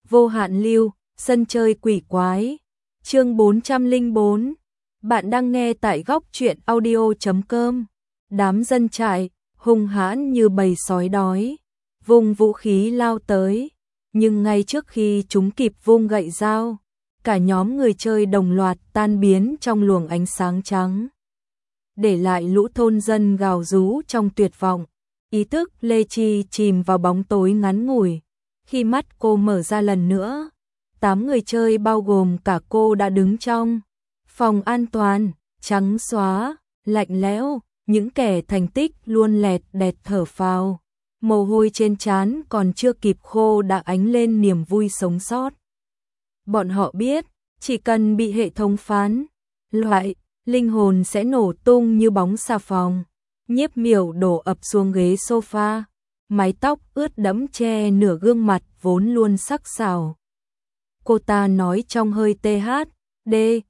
Vô hạn lưu, sân chơi quỷ quái. Chương 404. Bạn đang nghe tại góc truyện audio.com. Đám dân trại, hung hãn như bầy sói đói, vung vũ khí lao tới, nhưng ngay trước khi chúng kịp vung gậy dao, cả nhóm người chơi đồng loạt tan biến trong luồng ánh sáng trắng, để lại lũ thôn dân gào rú trong tuyệt vọng. Ý thức Lê Chi chìm vào bóng tối ngắn ngủi. Khi mắt cô mở ra lần nữa, 8 người chơi bao gồm cả cô đã đứng trong phòng an toàn, trắng xóa, lạnh lẽo, những kẻ thành tích luôn lẹt đẹt thở phào. Mồ hôi trên trán còn chưa kịp khô đã ánh lên niềm vui sống sót. Bọn họ biết, chỉ cần bị hệ thống phán loại, linh hồn sẽ nổ tung như bóng xà phòng. Nhiếp Miểu đổ ập xuống ghế sofa, mái tóc ướt đẫm che nửa gương mặt vốn luôn sắc sảo. Cô ta nói trong hơi THD,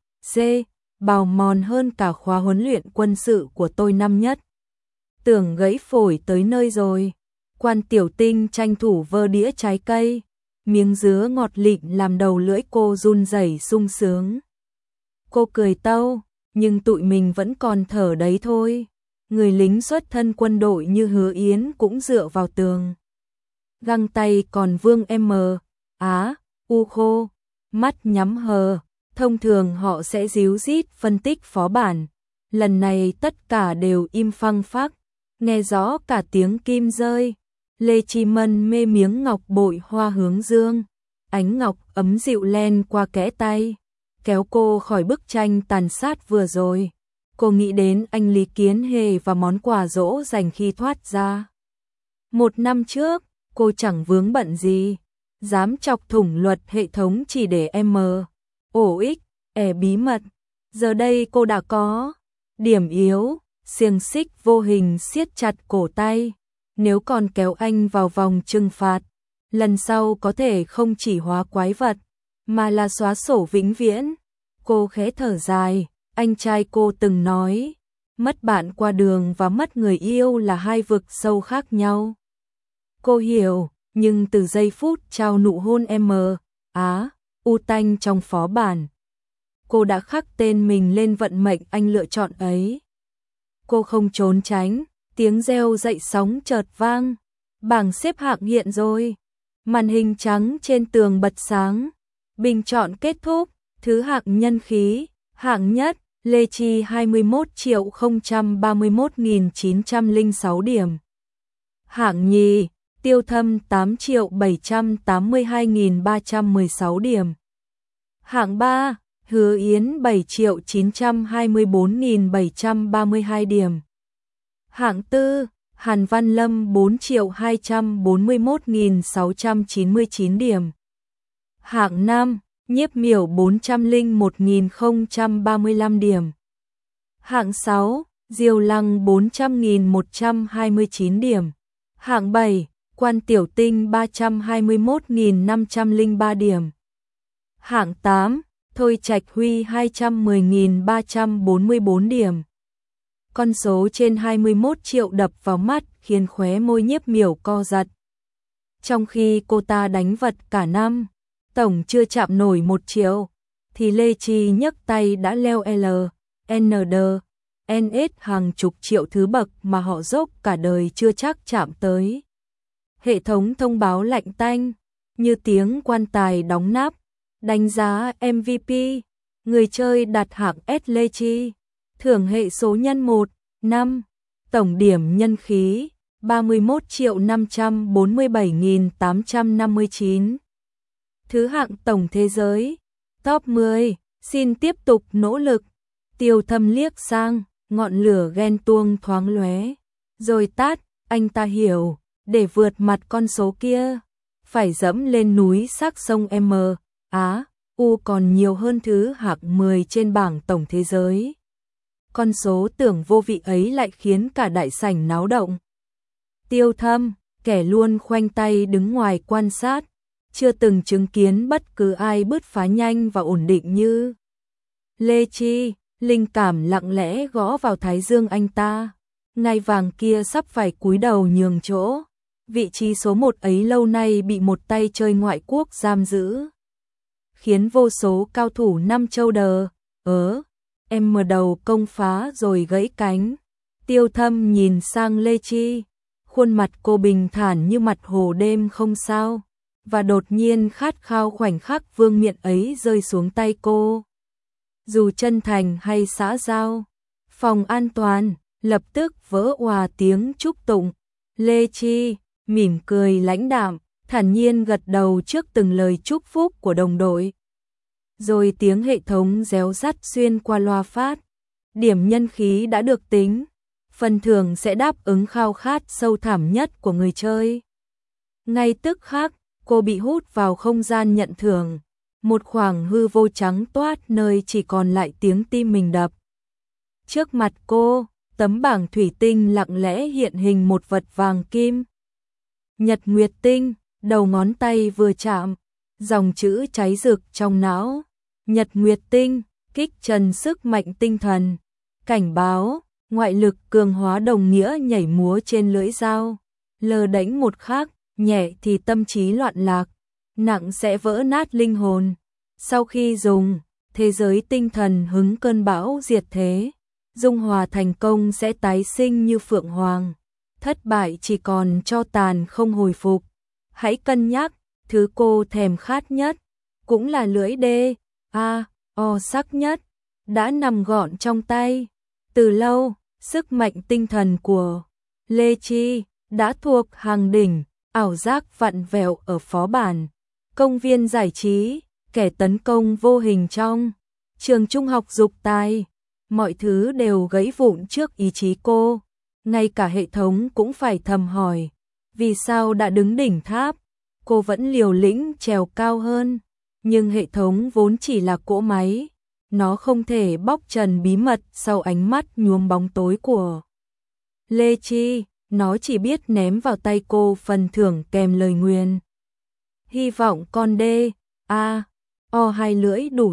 bào mòn hơn cả khóa huấn luyện quân sự của tôi năm nhất. Tưởng gãy phổi tới nơi rồi. Quan Tiểu Tinh tranh thủ vơ đĩa trái cây, miếng dứa ngọt lịm làm đầu lưỡi cô run rẩy sung sướng. Cô cười tâu, nhưng tụi mình vẫn còn thở đấy thôi. Người lính xuất thân quân đội như Hứa Yến cũng dựa vào tường. Găng tay còn Vương U khô, mắt nhắm hờ. Thông thường họ sẽ díu dít phân tích phó bản. Lần này tất cả đều im phăng phắc, nghe rõ cả tiếng kim rơi. Lê Chi Mân mê miếng ngọc bội hoa hướng dương. Ánh ngọc ấm dịu len qua kẽ tay, kéo cô khỏi bức tranh tàn sát vừa rồi. Cô nghĩ đến anh Lý Kiến Hề và món quà dỗ dành khi thoát ra. 1 năm trước, cô chẳng vướng bận gì, dám chọc thủng luật hệ thống chỉ để bí mật. Giờ đây cô đã có điểm yếu, xiềng xích vô hình siết chặt cổ tay. Nếu còn kéo anh vào vòng trừng phạt, lần sau có thể không chỉ hóa quái vật, mà là xóa sổ vĩnh viễn. Cô khẽ thở dài. Anh trai cô từng nói, mất bạn qua đường và mất người yêu là hai vực sâu khác nhau. Cô hiểu, nhưng từ giây phút trao nụ hôn U tanh trong phó bản, cô đã khắc tên mình lên vận mệnh anh lựa chọn ấy. Cô không trốn tránh, tiếng reo dậy sóng chợt vang. Bảng xếp hạng hiện rồi. Màn hình trắng trên tường bật sáng. Bình chọn kết thúc, thứ hạng nhân khí, hạng nhất. Lê Chi 21.031.906 điểm. Hạng nhì, Tiêu Thâm 8.782.316 điểm. Hạng 3, Hứa Yến 7.924.732 điểm. Hạng 4, Hàn Văn Lâm 4.241.699 điểm. Hạng 5, Nhiếp Miểu 401.035 điểm. Hạng 6, Diêu Lăng 400.129 điểm. Hạng 7, Quan Tiểu Tinh 321.503 điểm. Hạng 8, Thôi Trạch Huy 210.344 điểm. Con số trên 21 triệu đập vào mắt khiến khóe môi Nhiếp Miểu co giật. Trong khi cô ta đánh vật cả năm, tổng chưa chạm nổi 1 triệu, thì Lê Chi nhấc tay đã leo NS hàng chục triệu thứ bậc mà họ dốc cả đời chưa chắc chạm tới. Hệ thống thông báo lạnh tanh, như tiếng quan tài đóng nắp, đánh giá MVP, người chơi đạt hạng S Lê Chi, thưởng hệ số nhân 1, 5, tổng điểm nhân khí 31.547.859. Thứ hạng tổng thế giới, top 10, xin tiếp tục nỗ lực. Tiêu Thâm liếc sang, ngọn lửa ghen tuông thoáng lóe, rồi tắt. Anh ta hiểu, để vượt mặt con số kia, phải dẫm lên núi sắc sông U còn nhiều hơn thứ hạng 10 trên bảng tổng thế giới. Con số tưởng vô vị ấy lại khiến cả đại sảnh náo động. Tiêu Thâm, kẻ luôn khoanh tay đứng ngoài quan sát, chưa từng chứng kiến bất cứ ai bứt phá nhanh và ổn định như Lê Chi. Linh cảm lặng lẽ gõ vào thái dương anh ta. Ngai vàng kia sắp phải cúi đầu nhường chỗ. Vị trí số 1 ấy lâu nay bị một tay chơi ngoại quốc giam giữ, khiến vô số cao thủ năm châu đờ em mở đầu công phá rồi gãy cánh. Tiêu Thâm nhìn sang Lê Chi, khuôn mặt cô bình thản như mặt hồ đêm không sao, và đột nhiên khát khao khoảnh khắc vương miện ấy rơi xuống tay cô. Dù chân thành hay xã giao, phòng an toàn lập tức vỡ òa tiếng chúc tụng. Lê Chi mỉm cười lãnh đạm, thản nhiên gật đầu trước từng lời chúc phúc của đồng đội. Rồi tiếng hệ thống réo rắt xuyên qua loa phát. Điểm nhân khí đã được tính, phần thưởng sẽ đáp ứng khao khát sâu thẳm nhất của người chơi. Ngay tức khắc, cô bị hút vào không gian nhận thưởng, một khoảng hư vô trắng toát nơi chỉ còn lại tiếng tim mình đập. Trước mặt cô, tấm bảng thủy tinh lặng lẽ hiện hình một vật vàng kim. Nhật Nguyệt Tinh, đầu ngón tay vừa chạm, dòng chữ cháy rực trong não. Nhật Nguyệt Tinh, kích trần sức mạnh tinh thần. Cảnh báo, ngoại lực cường hóa đồng nghĩa nhảy múa trên lưỡi dao. Lờ đánh một khắc, nhẹ thì tâm trí loạn lạc, nặng sẽ vỡ nát linh hồn. Sau khi dùng, thế giới tinh thần hứng cơn bão diệt thế. Dung hòa thành công sẽ tái sinh như phượng hoàng. Thất bại chỉ còn cho tàn không hồi phục. Hãy cân nhắc, thứ cô thèm khát nhất, cũng là lưỡi O sắc nhất, đã nằm gọn trong tay. Từ lâu, sức mạnh tinh thần của Lê Chi đã thuộc hàng đỉnh, ảo giác vặn vẹo ở phó bản. Công viên giải trí, kẻ tấn công vô hình trong trường trung học dục tài. Mọi thứ đều gãy vụn trước ý chí cô. Ngay cả hệ thống cũng phải thầm hỏi, vì sao đã đứng đỉnh tháp, cô vẫn liều lĩnh trèo cao hơn. Nhưng hệ thống vốn chỉ là cỗ máy, nó không thể bóc trần bí mật sau ánh mắt nhuốm bóng tối của Lê Chi, nó chỉ biết ném vào tay cô phần thưởng kèm lời nguyền. Hy vọng con O hai lưỡi đủ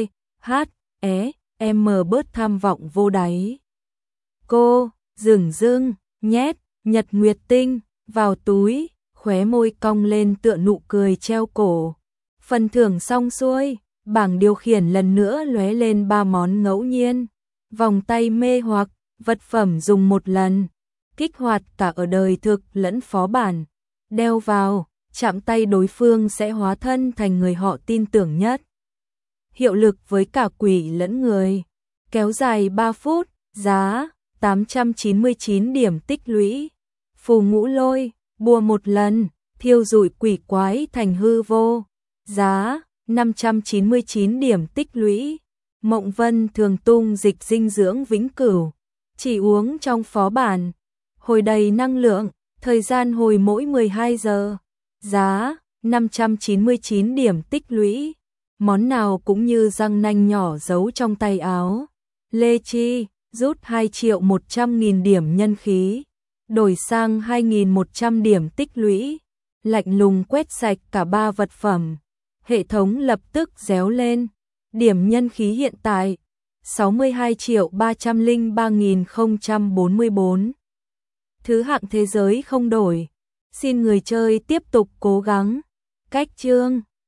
M bớt tham vọng vô đáy. Cô dửng dưng nhét Nhật Nguyệt Tinh vào túi, khóe môi cong lên tựa nụ cười treo cổ. Phần thưởng xong xuôi, bảng điều khiển lần nữa lóe lên 3 món ngẫu nhiên. Vòng tay mê hoặc, vật phẩm dùng một lần, kích hoạt cả ở đời thực lẫn phó bản. Đeo vào, chạm tay đối phương sẽ hóa thân thành người họ tin tưởng nhất. Hiệu lực với cả quỷ lẫn người. Kéo dài 3 phút, giá 899 điểm tích lũy. Phù ngũ lôi, bùa một lần, thiêu rụi quỷ quái thành hư vô. Giá 599 điểm tích lũy. Mộng Vân thường tung dịch dinh dưỡng vĩnh cửu, chỉ uống trong phó bản. Hồi đầy năng lượng, thời gian hồi mỗi 12 giờ. Giá 599 điểm tích lũy. Món nào cũng như răng nanh nhỏ giấu trong tay áo. Lê Chi rút 2.100.000 điểm nhân khí, đổi sang 2.100 điểm tích lũy. Lạnh lùng quét sạch cả 3 vật phẩm. Hệ thống lập tức réo lên. Điểm nhân khí hiện tại 62.303.044. Thứ hạng thế giới không đổi. Xin người chơi tiếp tục cố gắng. Cách chương